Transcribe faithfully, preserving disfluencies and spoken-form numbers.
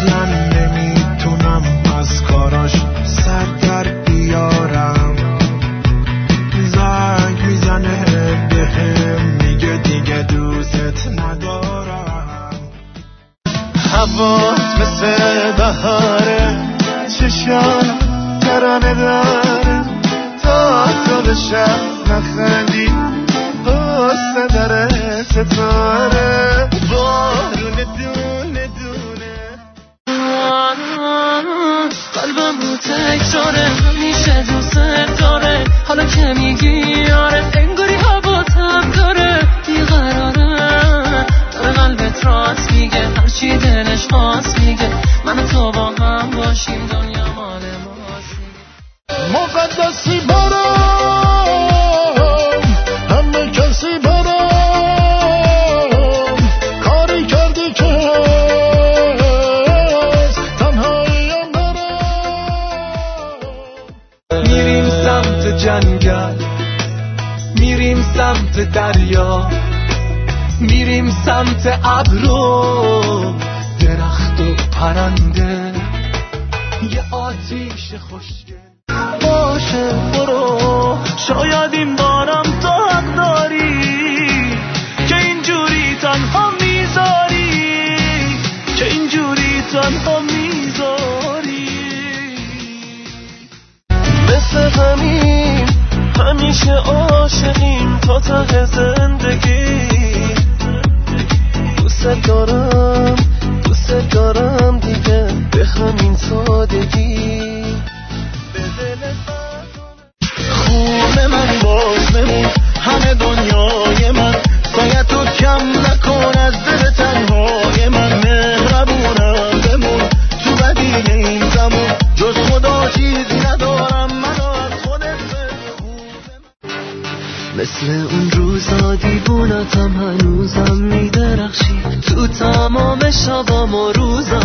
اصلا نمیتونم از کاراش سر در بیارم. زنگ میزنه بهم میگه دیگه دوست ندارم. هوات مثل بهاره، چشام ترانه داره، تا طول شب نخندی قصه داره ستاره. بارون دونه دونه قلبم رو تکراره، همیشه دوست داره. حالا که میگی آره انگاری حواسم داره. بیقراره داره قلبت راست میگه، هرچی دلش خواست میگه. من و تو با هم باشیم دنیا مال ماست. مقدسی برام همه کسی برام کاری کردی که از تنهاییم برام. میریم سمت جنگل، میریم سمت دریا، میریم سمت ابرو، درخت و پرنده، یه آتیش خوشگل. باشه برو، شاید این بارم تو حق داری که اینجوری تنها میذاری، که اینجوری تنها میذاری. مثل همین همیشه عاشقیم تا ته زندگی. دوست دارم دوست دارم دیگه به همین سادگی. خونه من باز بمون، همه دنیای من، باید تو کم نکن از دل تنهای من. مهربونم بمون تو بدیل این زمان، جز خدا چیزی ندارم منو از خودت بخون. مثل اون روزا دیوونتم هنوزم میدرخشی تو تمام شبام و روزم.